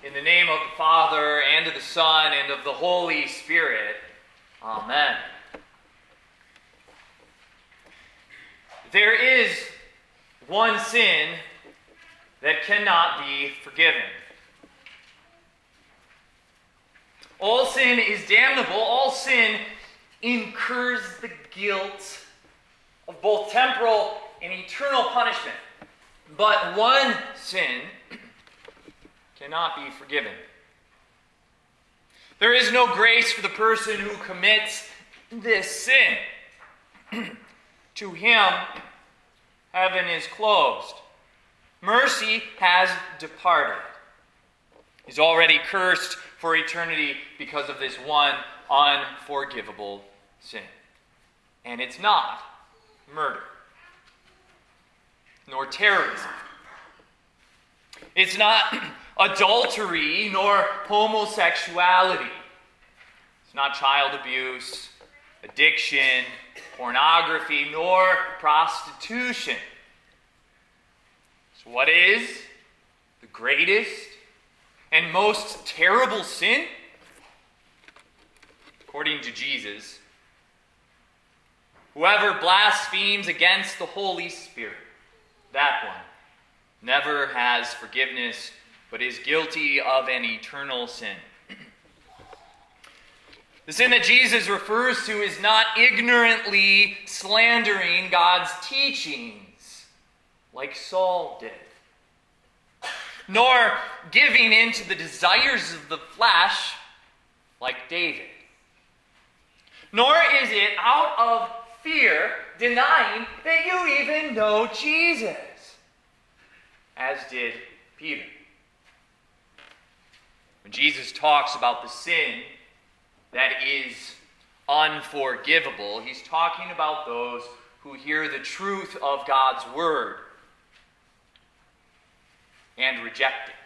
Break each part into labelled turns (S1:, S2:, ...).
S1: In the name of the Father, and of the Son, and of the Holy Spirit. Amen. There is one sin that cannot be forgiven. All sin is damnable. All sin incurs the guilt of both temporal and eternal punishment. But one sin cannot be forgiven. There is no grace for the person who commits this sin. To him, heaven is closed. Mercy has departed. He's already cursed for eternity because of this one unforgivable sin. And it's not murder, nor terrorism. It's not adultery, nor homosexuality. It's not child abuse, addiction, pornography, nor prostitution. So what is the greatest and most terrible sin? According to Jesus, whoever blasphemes against the Holy Spirit, that one never has forgiveness, but is guilty of an eternal sin. The sin that Jesus refers to is not ignorantly slandering God's teachings, like Saul did, nor giving in to the desires of the flesh, like David. Nor is it out of fear denying that you even know Jesus, as did Peter. When Jesus talks about the sin that is unforgivable, he's talking about those who hear the truth of God's word and reject it.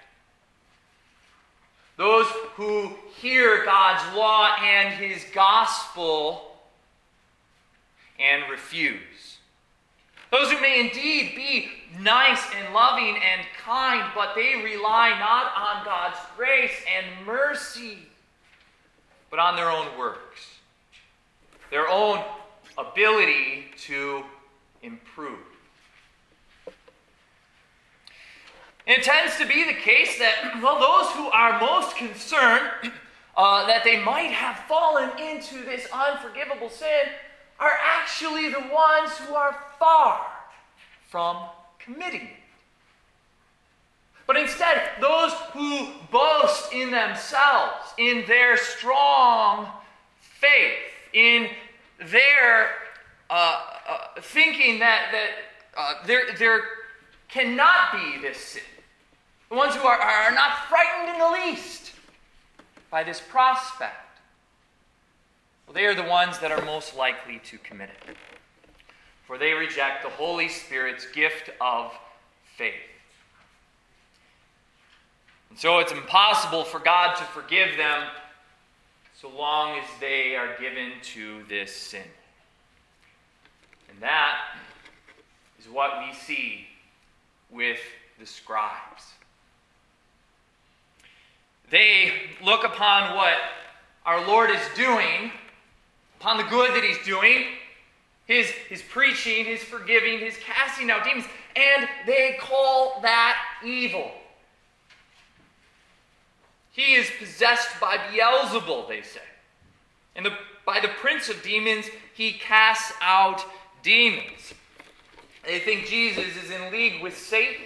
S1: Those who hear God's law and his gospel and refuse. Those who may indeed be nice and loving and kind, but they rely not on God's grace and mercy, but on their own works, their own ability to improve. It tends to be the case that, those who are most concerned that they might have fallen into this unforgivable sin are actually the ones who are far from committing it. But instead, those who boast in themselves, in their strong faith, in their thinking that there cannot be this sin, the ones who are not frightened in the least by this prospect, well, they are the ones that are most likely to commit it. For they reject the Holy Spirit's gift of faith. And so it's impossible for God to forgive them so long as they are given to this sin. And that is what we see with the scribes. They look upon what our Lord is doing, upon the good that he's doing, his preaching, his forgiving, his casting out demons, and they call that evil. He is possessed by Beelzebul, they say. And by the prince of demons, he casts out demons. They think Jesus is in league with Satan.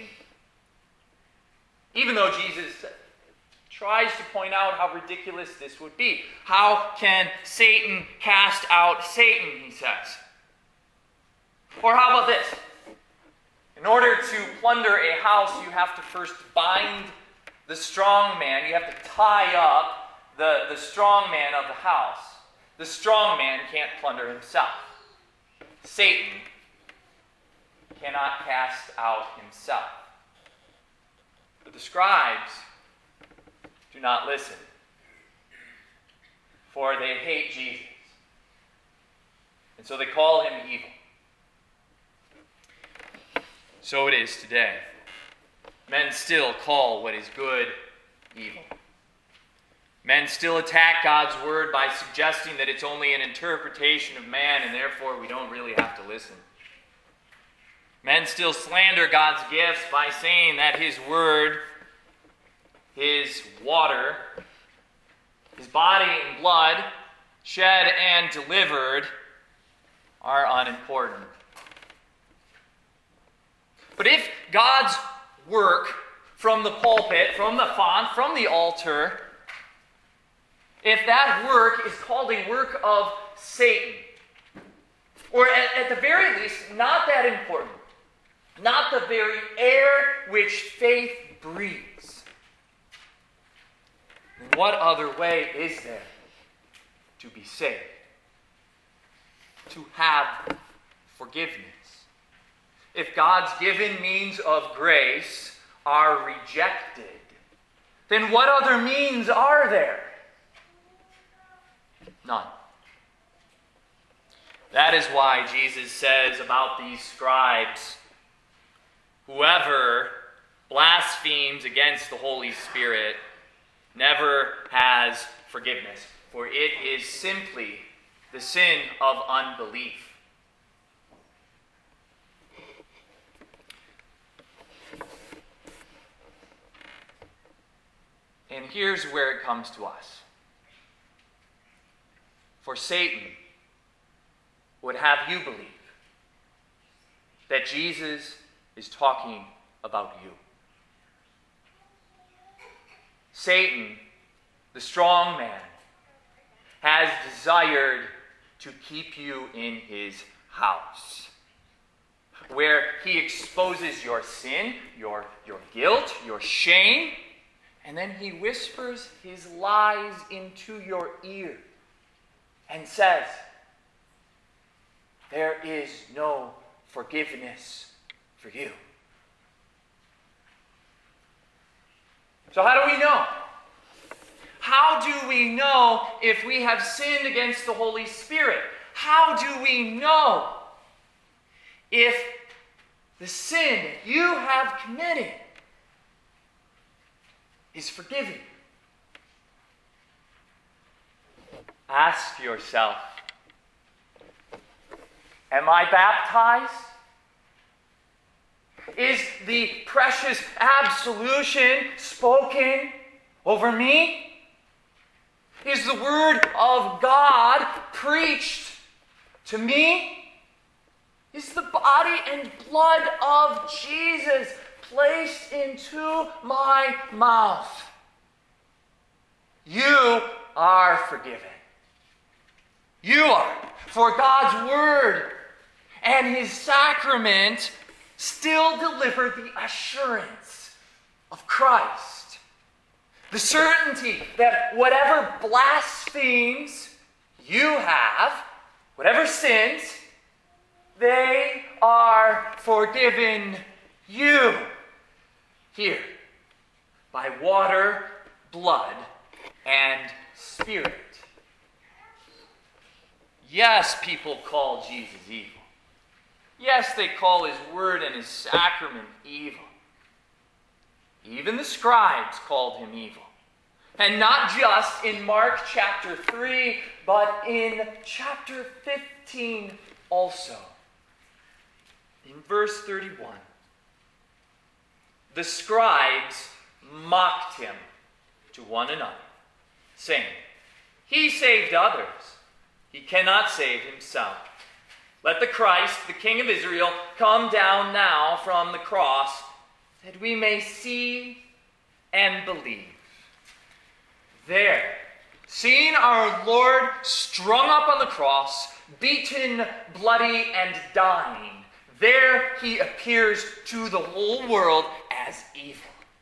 S1: Even though Jesus tries to point out how ridiculous this would be. How can Satan cast out Satan, he says. Or how about this? In order to plunder a house, you have to first bind the strong man. You have to tie up the strong man of the house. The strong man can't plunder himself. Satan cannot cast out himself. But the scribes do not listen, for they hate Jesus. And so they call him evil. So it is today. Men still call what is good evil. Men still attack God's word by suggesting that it's only an interpretation of man and therefore we don't really have to listen. Men still slander God's gifts by saying that His word, His water, His body and blood, shed and delivered, are unimportant. But if God's work from the pulpit, from the font, from the altar, if that work is called a work of Satan, or at the very least, not that important, not the very air which faith breathes, then what other way is there to be saved? To have forgiveness? If God's given means of grace are rejected, then what other means are there? None. That is why Jesus says about these scribes, whoever blasphemes against the Holy Spirit never has forgiveness, for it is simply the sin of unbelief. And here's where it comes to us. For Satan would have you believe that Jesus is talking about you. Satan, the strong man, has desired to keep you in his house, where he exposes your sin, your guilt, your shame, and then he whispers his lies into your ear and says, there is no forgiveness for you. So how do we know? How do we know if we have sinned against the Holy Spirit? How do we know if the sin that you have committed is forgiven? Ask yourself, am I baptized? Is the precious absolution spoken over me? Is the word of God preached to me? Is the body and blood of Jesus placed into my mouth? You are forgiven. You are. For God's word and his sacrament still deliver the assurance of Christ. The certainty that whatever blasphemies you have, whatever sins, they are forgiven you. Here, by water, blood, and Spirit. Yes, people call Jesus evil. Yes, they call his word and his sacrament evil. Even the scribes called him evil. And not just in Mark chapter 3, but in chapter 15 also. In verse 31, the scribes mocked him to one another, saying, he saved others. He cannot save himself. Let the Christ, the King of Israel, come down now from the cross, that we may see and believe. There, seeing our Lord strung up on the cross, beaten, bloody, and dying, there he appears to the whole world as evil.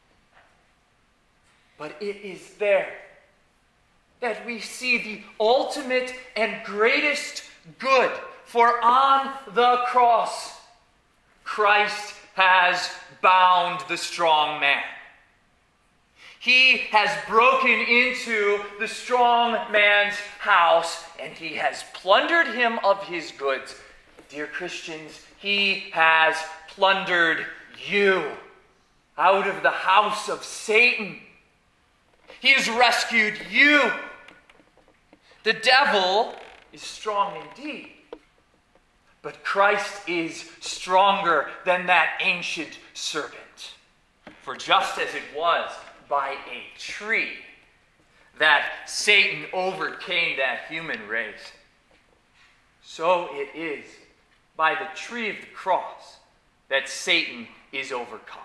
S1: But it is there that we see the ultimate and greatest good. For on the cross, Christ has bound the strong man. He has broken into the strong man's house, and he has plundered him of his goods. Dear Christians, he has plundered you out of the house of Satan. He has rescued you. The devil is strong indeed, but Christ is stronger than that ancient serpent. For just as it was by a tree that Satan overcame that human race, so it is by the tree of the cross that Satan is overcome.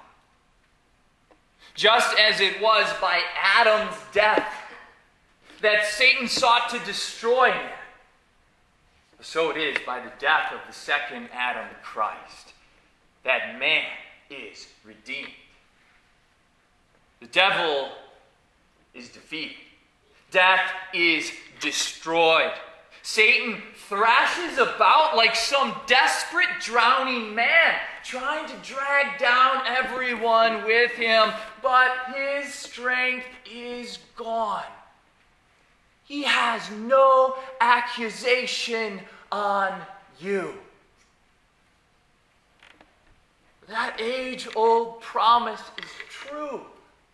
S1: Just as it was by Adam's death that Satan sought to destroy man, so it is by the death of the second Adam, Christ, that man is redeemed. The devil is defeated. Death is destroyed. Satan thrashes about like some desperate drowning man, trying to drag down everyone with him, but his strength is gone. He has no accusation on you. That age-old promise is true.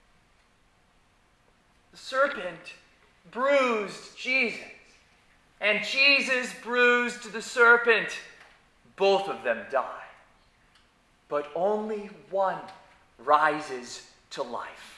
S1: The serpent bruised Jesus, and Jesus bruised the serpent. Both of them die. But only one rises to life.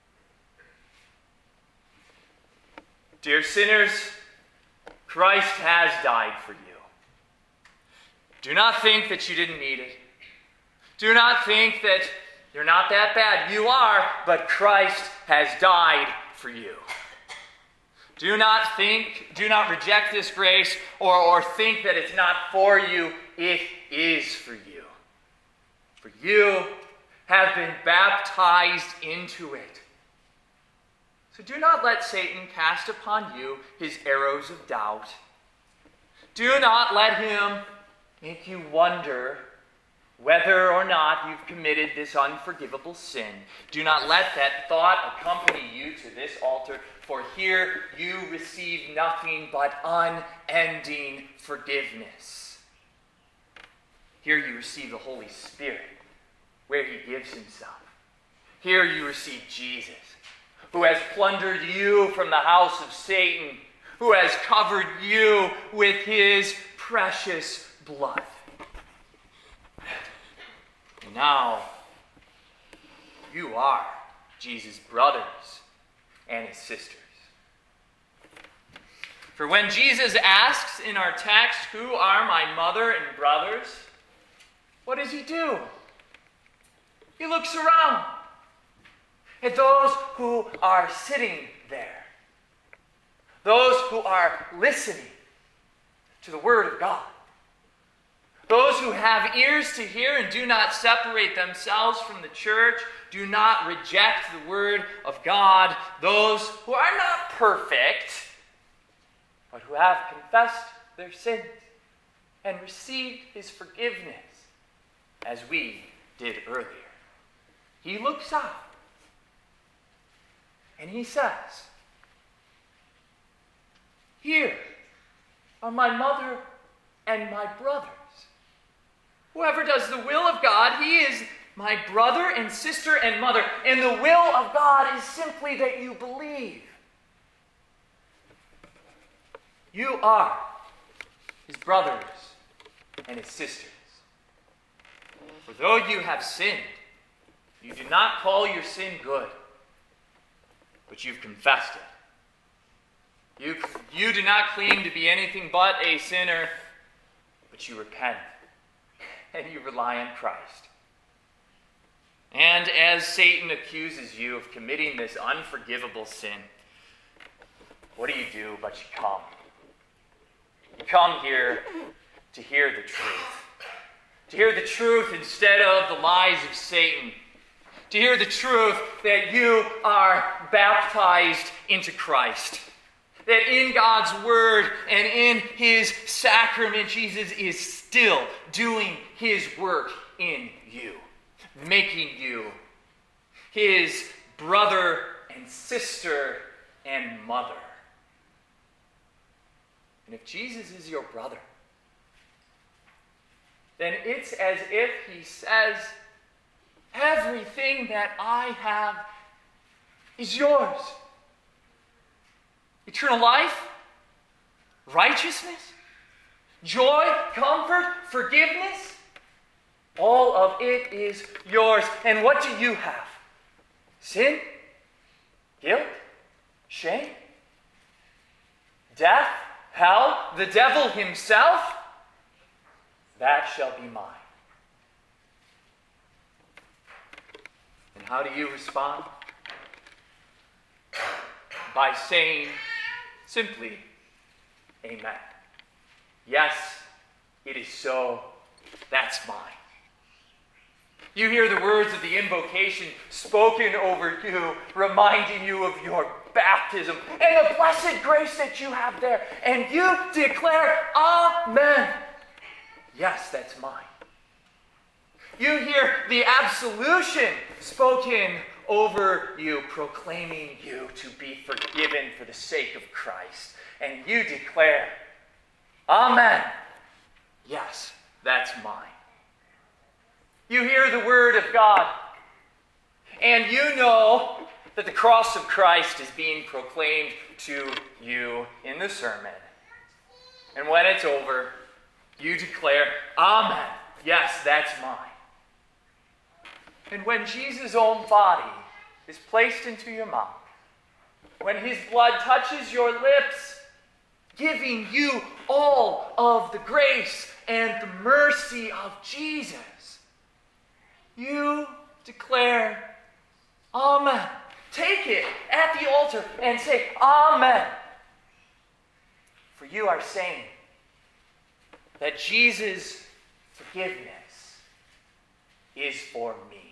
S1: Dear sinners, Christ has died for you. Do not think that you didn't need it. Do not think that you're not that bad. You are, but Christ has died for you. Do not reject this grace or think that it's not for you. It is for you. For you have been baptized into it. So do not let Satan cast upon you his arrows of doubt. Do not let him make you wonder whether or not you've committed this unforgivable sin. Do not let that thought accompany you to this altar, for here you receive nothing but unending forgiveness. Here you receive the Holy Spirit, where he gives himself. Here you receive Jesus, who has plundered you from the house of Satan, who has covered you with his precious blood. And now, you are Jesus' brothers and his sisters. For when Jesus asks in our text, "Who are my mother and brothers?" what does he do? He looks around at those who are sitting there, those who are listening to the Word of God, those who have ears to hear and do not separate themselves from the church, do not reject the Word of God, those who are not perfect, but who have confessed their sins and received his forgiveness, as we did earlier. He looks out and he says, "Here are my mother and my brothers. Whoever does the will of God, he is my brother and sister and mother." And the will of God is simply that you believe. You are his brothers and his sisters. For though you have sinned, you do not call your sin good, but you've confessed it. You do not claim to be anything but a sinner, but you repent and you rely on Christ. And as Satan accuses you of committing this unforgivable sin, what do? But you come. You come here to hear the truth. To hear the truth instead of the lies of Satan. To hear the truth that you are baptized into Christ. That in God's Word and in his sacrament, Jesus is still doing his work in you. Making you his brother and sister and mother. And if Jesus is your brother, then it's as if he says, "Everything that I have is yours. eternal life, righteousness, joy, comfort, forgiveness. All of it is yours. And what do you have? Sin? Guilt? Shame? Death? Hell? The devil himself? That shall be mine. And how do you respond? By saying simply, Amen. Yes, it is so. That's mine. You hear the words of the invocation spoken over you, reminding you of your baptism and the blessed grace that you have there. And you declare, Amen. Yes, that's mine. You hear the absolution spoken over you, proclaiming you to be forgiven for the sake of Christ. And you declare, Amen. Yes, that's mine. You hear the word of God, and you know that the cross of Christ is being proclaimed to you in the sermon. And when it's over, you declare, Amen. Yes, that's mine. And when Jesus' own body is placed into your mouth, when his blood touches your lips, giving you all of the grace and the mercy of Jesus, you declare, Amen. Take it at the altar and say, Amen. For you are saying that Jesus' forgiveness is for me.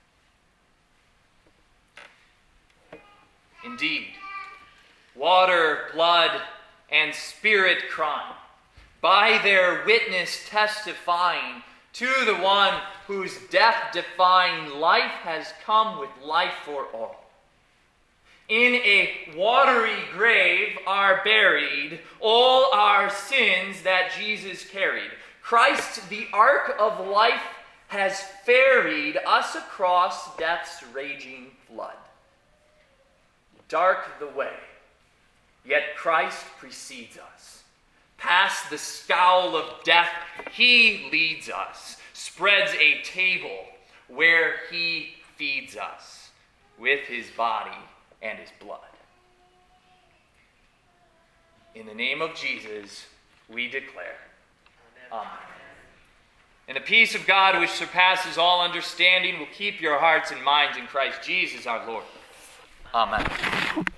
S1: Indeed, water, blood, and spirit crying, by their witness testifying to the one whose death-defying life has come with life for all. In a watery grave are buried all our sins that Jesus carried. Christ, the ark of life, has ferried us across death's raging flood. Dark the way, yet Christ precedes us. Past the scowl of death, he leads us, spreads a table where he feeds us with his body and his blood. In the name of Jesus, we declare, Amen. And the peace of God, which surpasses all understanding, will keep your hearts and minds in Christ Jesus our Lord. Amen.